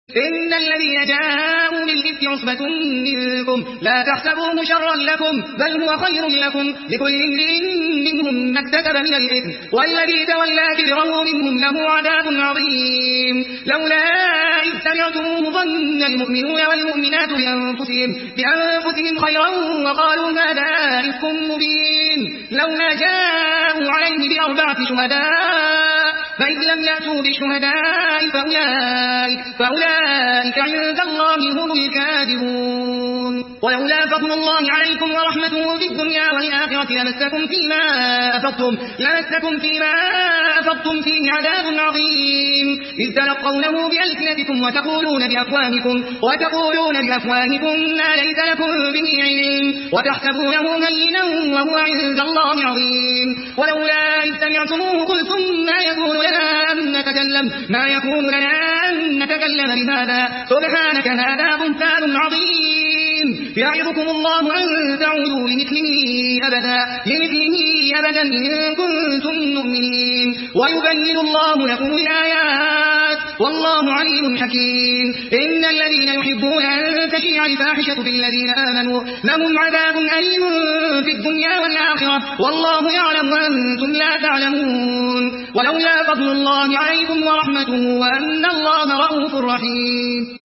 إن الذين جاءوا بالإفك عصبة منكم لا تحسبوه شرا لكم بل هو خير لكم لكل امرئ منهم ما اكتسب من الإثم والذي تولى كبره منهم له عذاب عظيم لولا إذ سمعتموه ظن المؤمنون والمؤمنات بأنفسهم خيرا وقالوا هذا إفك مبين لولا جاءوا عليه بأربعة شهداء فإذ لم يأتوا بالشهداء فأولئك عند الله هم الكاذبون ولولا فضل الله عليكم ورحمته في الدنيا والآخرة لمسكم فيما أفضتم فيه عذاب عظيم إذ تلقونه بألسنتكم وتقولون بأفواهكم ما ليس لكم به علم وتحسبونه هينا وهو عند الله عظيم ولولا إذ سمعتموه قلتم ما يكون لنا أن نتكلم بهذا سبحانك هذا بهتان عظيم يعظكم الله أن تعودوا لمثله أبدا إن كنتم مؤمنين ويبين الله لكم الآيات والله عليم حكيم إن الذين يحبون أن تشيع الفاحشة في الذين آمنوا لهم عذاب أليم في الدنيا والآخرة والله يعلم وأنتم لا تعلمون ولولا فضل الله عليكم ورحمته وأن الله رؤوف رحيم